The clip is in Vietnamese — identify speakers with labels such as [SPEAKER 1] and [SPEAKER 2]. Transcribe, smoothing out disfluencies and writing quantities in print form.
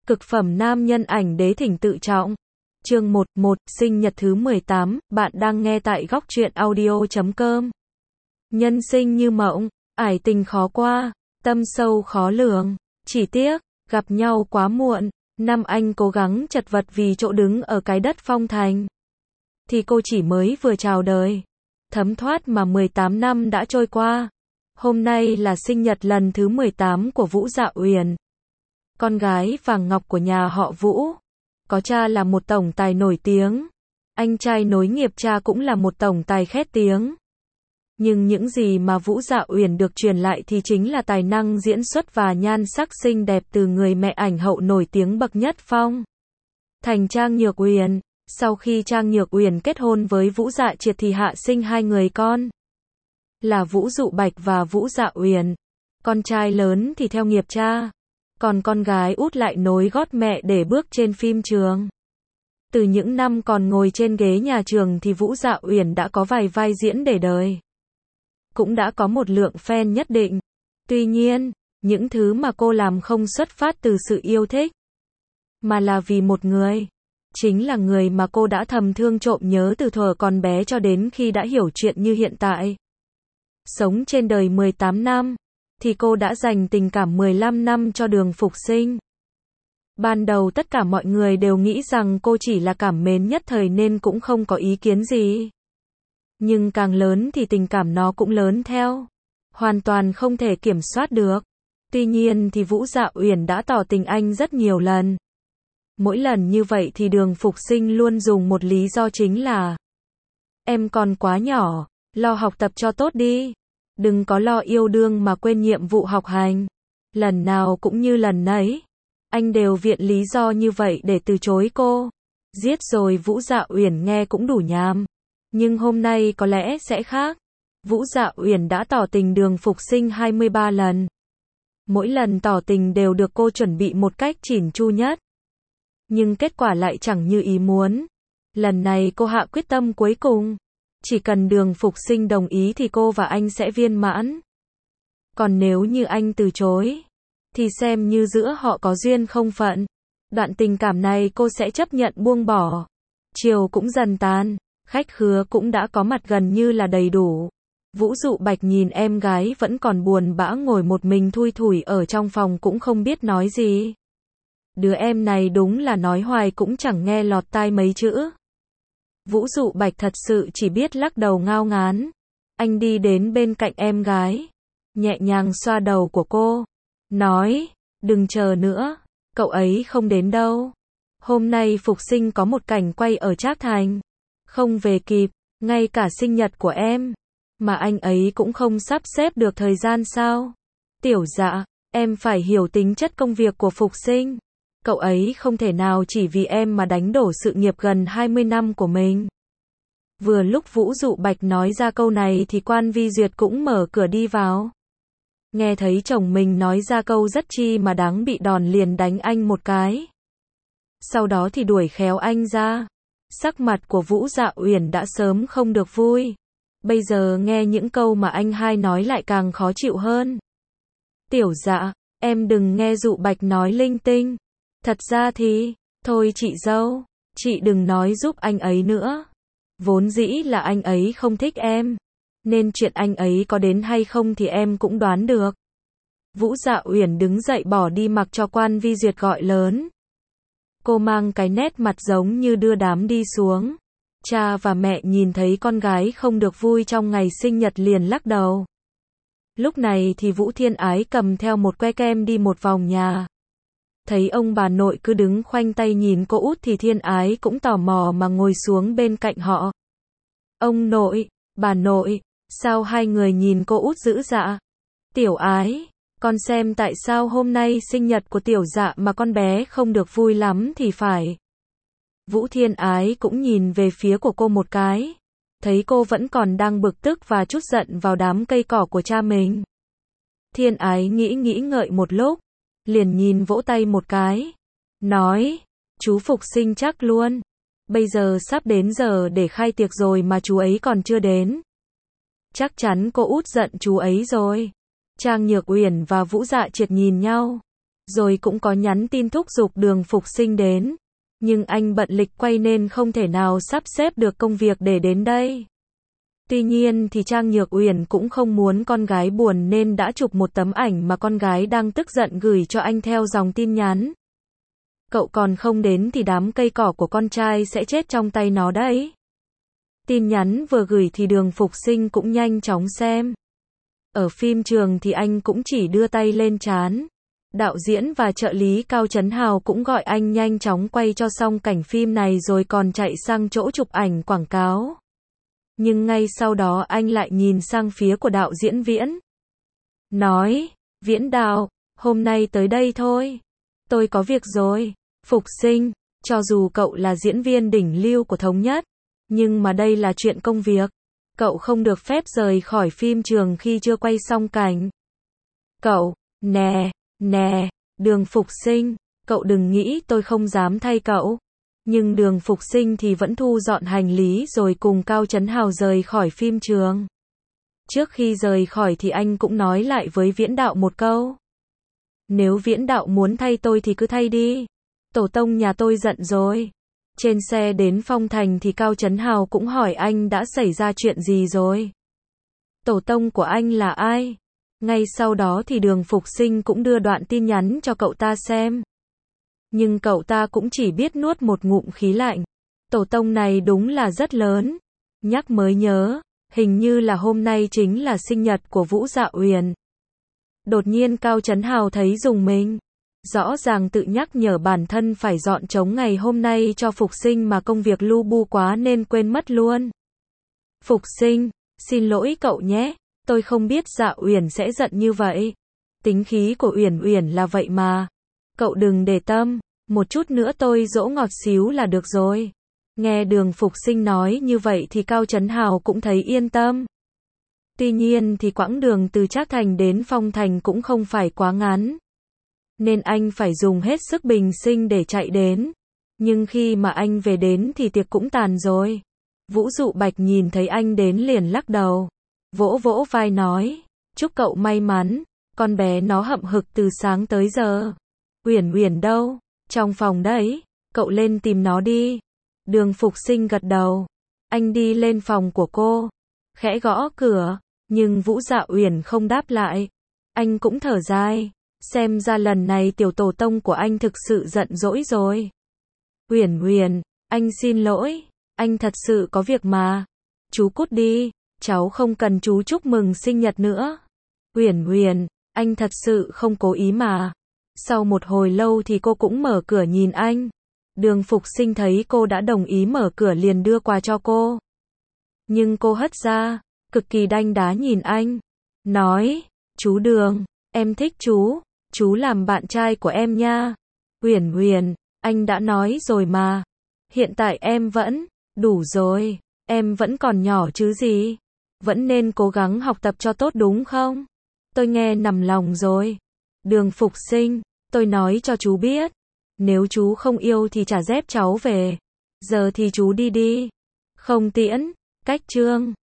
[SPEAKER 1] Cực phẩm nam nhân ảnh đế thỉnh tự trọng. Chương 1, sinh nhật thứ 18, bạn đang nghe tại góc truyện audio.com. Nhân sinh như mộng, ải tình khó qua, tâm sâu khó lường, chỉ tiếc, gặp nhau quá muộn, năm anh cố gắng chật vật vì chỗ đứng ở cái đất phong thành. Thì cô chỉ mới vừa chào đời. Thấm thoát mà 18 năm đã trôi qua. Hôm nay là sinh nhật lần thứ 18 của Vũ Dạ Uyển. Con gái vàng ngọc của nhà họ Vũ. Có cha là một tổng tài nổi tiếng. Anh trai nối nghiệp cha cũng là một tổng tài khét tiếng. Nhưng những gì mà Vũ Dạ Uyển được truyền lại thì chính là tài năng diễn xuất và nhan sắc xinh đẹp từ người mẹ ảnh hậu nổi tiếng bậc nhất phong thành Trang Nhược Uyển. Sau khi Trang Nhược Uyển kết hôn với Vũ Dạ Triệt thì hạ sinh hai người con. Là Vũ Dụ Bạch và Vũ Dạ Uyển. Con trai lớn thì theo nghiệp cha. Còn con gái út lại nối gót mẹ để bước trên phim trường. Từ những năm còn ngồi trên ghế nhà trường thì Vũ Dạ Uyển đã có vài vai diễn để đời. Cũng đã có một lượng fan nhất định. Tuy nhiên, những thứ mà cô làm không xuất phát từ sự yêu thích, mà là vì một người. Chính là người mà cô đã thầm thương trộm nhớ từ thuở còn bé cho đến khi đã hiểu chuyện như hiện tại. Sống trên đời 18 năm, thì cô đã dành tình cảm 15 năm cho Đường Phục Sinh. Ban đầu tất cả mọi người đều nghĩ rằng cô chỉ là cảm mến nhất thời nên cũng không có ý kiến gì. Nhưng càng lớn thì tình cảm nó cũng lớn theo. Hoàn toàn không thể kiểm soát được. Tuy nhiên thì Vũ Dạ Uyển đã tỏ tình anh rất nhiều lần. Mỗi lần như vậy thì Đường Phục Sinh luôn dùng một lý do chính là: em còn quá nhỏ, lo học tập cho tốt đi. Đừng có lo yêu đương mà quên nhiệm vụ học hành. Lần nào cũng như lần nấy, anh đều viện lý do như vậy để từ chối cô. Giết rồi Vũ Dạ Uyển nghe cũng đủ nhàm. Nhưng hôm nay có lẽ sẽ khác. Vũ Dạ Uyển đã tỏ tình Đường Phục Sinh 23 lần. Mỗi lần tỏ tình đều được cô chuẩn bị một cách chỉn chu nhất. Nhưng kết quả lại chẳng như ý muốn. Lần này cô hạ quyết tâm cuối cùng. Chỉ cần Đường Phục Sinh đồng ý thì cô và anh sẽ viên mãn. Còn nếu như anh từ chối, thì xem như giữa họ có duyên không phận. Đoạn tình cảm này cô sẽ chấp nhận buông bỏ. Chiều cũng dần tan, khách khứa cũng đã có mặt gần như là đầy đủ. Vũ Dụ Bạch nhìn em gái vẫn còn buồn bã ngồi một mình thui thủi ở trong phòng cũng không biết nói gì. Đứa em này đúng là nói hoài cũng chẳng nghe lọt tai mấy chữ. Vũ Dụ Bạch thật sự chỉ biết lắc đầu ngao ngán. Anh đi đến bên cạnh em gái, nhẹ nhàng xoa đầu của cô, nói, đừng chờ nữa, cậu ấy không đến đâu. Hôm nay Phục Sinh có một cảnh quay ở Trác Thành, không về kịp, ngay cả sinh nhật của em, mà anh ấy cũng không sắp xếp được thời gian sao? Tiểu Dạ, em phải hiểu tính chất công việc của Phục Sinh. Cậu ấy không thể nào chỉ vì em mà đánh đổ sự nghiệp gần 20 năm của mình. Vừa lúc Vũ Dụ Bạch nói ra câu này thì Quan Vi Duyệt cũng mở cửa đi vào. Nghe thấy chồng mình nói ra câu rất chi mà đáng bị đòn liền đánh anh một cái. Sau đó thì đuổi khéo anh ra. Sắc mặt của Vũ Dạ Uyển đã sớm không được vui. Bây giờ nghe những câu mà anh hai nói lại càng khó chịu hơn. Tiểu Dạ, em đừng nghe Dụ Bạch nói linh tinh. Thật ra thì, thôi chị dâu, chị đừng nói giúp anh ấy nữa. Vốn dĩ là anh ấy không thích em, nên chuyện anh ấy có đến hay không thì em cũng đoán được. Vũ Dạ Uyển đứng dậy bỏ đi mặc cho Quan Vi Duyệt gọi lớn. Cô mang cái nét mặt giống như đưa đám đi xuống. Cha và mẹ nhìn thấy con gái không được vui trong ngày sinh nhật liền lắc đầu. Lúc này thì Vũ Thiên Ái cầm theo một que kem đi một vòng nhà. Thấy ông bà nội cứ đứng khoanh tay nhìn cô út thì Thiên Ái cũng tò mò mà ngồi xuống bên cạnh họ. Ông nội, bà nội, sao hai người nhìn cô út dữ dạ? Tiểu Ái, con xem tại sao hôm nay sinh nhật của Tiểu Dạ mà con bé không được vui lắm thì phải. Vũ Thiên Ái cũng nhìn về phía của cô một cái. Thấy cô vẫn còn đang bực tức và trút giận vào đám cây cỏ của cha mình. Thiên Ái nghĩ ngợi một lúc. Liền nhìn vỗ tay một cái. Nói, chú Phục Sinh chắc luôn. Bây giờ sắp đến giờ để khai tiệc rồi mà chú ấy còn chưa đến. Chắc chắn cô út giận chú ấy rồi. Trang Nhược Uyển và Vũ Dạ Triệt nhìn nhau. rồi cũng có nhắn tin thúc giục Đường Phục Sinh đến. Nhưng anh bận lịch quay nên không thể nào sắp xếp được công việc để đến đây. Tuy nhiên thì Trang Nhược Uyển cũng không muốn con gái buồn nên đã chụp một tấm ảnh mà con gái đang tức giận gửi cho anh theo dòng tin nhắn. Cậu còn không đến thì đám cây cỏ của con trai sẽ chết trong tay nó đấy. Tin nhắn vừa gửi thì Đường Phục Sinh cũng nhanh chóng xem. Ở phim trường thì anh cũng chỉ đưa tay lên trán. Đạo diễn và trợ lý Cao Trấn Hào cũng gọi anh nhanh chóng quay cho xong cảnh phim này rồi còn chạy sang chỗ chụp ảnh quảng cáo. Nhưng ngay sau đó anh lại nhìn sang phía của đạo diễn Viễn. Nói, Viễn đạo, hôm nay tới đây thôi. Tôi có việc rồi. Phục Sinh, cho dù cậu là diễn viên đỉnh lưu của Thống Nhất, nhưng mà đây là chuyện công việc. Cậu không được phép rời khỏi phim trường khi chưa quay xong cảnh. Cậu, nè, Đường Phục Sinh, cậu đừng nghĩ tôi không dám thay cậu. Nhưng Đường Phục Sinh thì vẫn thu dọn hành lý rồi cùng Cao Trấn Hào rời khỏi phim trường. Trước khi rời khỏi thì anh cũng nói lại với Viễn đạo một câu. Nếu Viễn đạo muốn thay tôi thì cứ thay đi. Tổ tông nhà tôi giận rồi. Trên xe đến Phong Thành thì Cao Trấn Hào cũng hỏi anh đã xảy ra chuyện gì rồi. Tổ tông của anh là ai? Ngay sau đó thì Đường Phục Sinh cũng đưa đoạn tin nhắn cho cậu ta xem. Nhưng cậu ta cũng chỉ biết nuốt một ngụm khí lạnh. Tổ tông này đúng là rất lớn. Nhắc mới nhớ, hình như là hôm nay chính là sinh nhật của Vũ Dạ Uyển. Đột nhiên Cao Trấn Hào thấy rùng mình. Rõ ràng tự nhắc nhở bản thân phải dọn trống ngày hôm nay cho Phục Sinh mà công việc lu bu quá nên quên mất luôn. Phục Sinh, xin lỗi cậu nhé, tôi không biết Dạ Uyển sẽ giận như vậy. Tính khí của Uyển Uyển là vậy mà. Cậu đừng để tâm, một chút nữa tôi dỗ ngọt xíu là được rồi. Nghe Đường Phục Sinh nói như vậy thì Cao Trấn Hào cũng thấy yên tâm. Tuy nhiên thì quãng đường từ Trác Thành đến Phong Thành cũng không phải quá ngắn. Nên anh phải dùng hết sức bình sinh để chạy đến. Nhưng khi mà anh về đến thì tiệc cũng tàn rồi. Vũ Dụ Bạch nhìn thấy anh đến liền lắc đầu. Vỗ vỗ vai nói, chúc cậu may mắn, con bé nó hậm hực từ sáng tới giờ. Uyển Uyển đâu? Trong phòng đấy, cậu lên tìm nó đi. Đường Phục Sinh gật đầu. Anh đi lên phòng của cô, khẽ gõ cửa, nhưng Vũ Dạ Uyển không đáp lại. Anh cũng thở dài, xem ra lần này tiểu tổ tông của anh thực sự giận dỗi rồi. Uyển Uyển, anh xin lỗi, anh thật sự có việc mà. Chú cút đi, cháu không cần chú chúc mừng sinh nhật nữa. Uyển Uyển, anh thật sự không cố ý mà. Sau một hồi lâu thì cô cũng mở cửa nhìn anh. Đường Phục Sinh thấy cô đã đồng ý mở cửa liền đưa quà cho cô. Nhưng cô hất ra, cực kỳ đanh đá nhìn anh. Nói, chú Đường, em thích chú làm bạn trai của em nha. Uyển Uyển, anh đã nói rồi mà. Hiện tại em vẫn, đủ rồi, em vẫn còn nhỏ chứ gì. Vẫn nên cố gắng học tập cho tốt đúng không? Tôi nghe nằm lòng rồi. Đường Phục Sinh, tôi nói cho chú biết. Nếu chú không yêu thì trả dép cháu về. Giờ thì chú đi đi. Không tiễn, cách chương.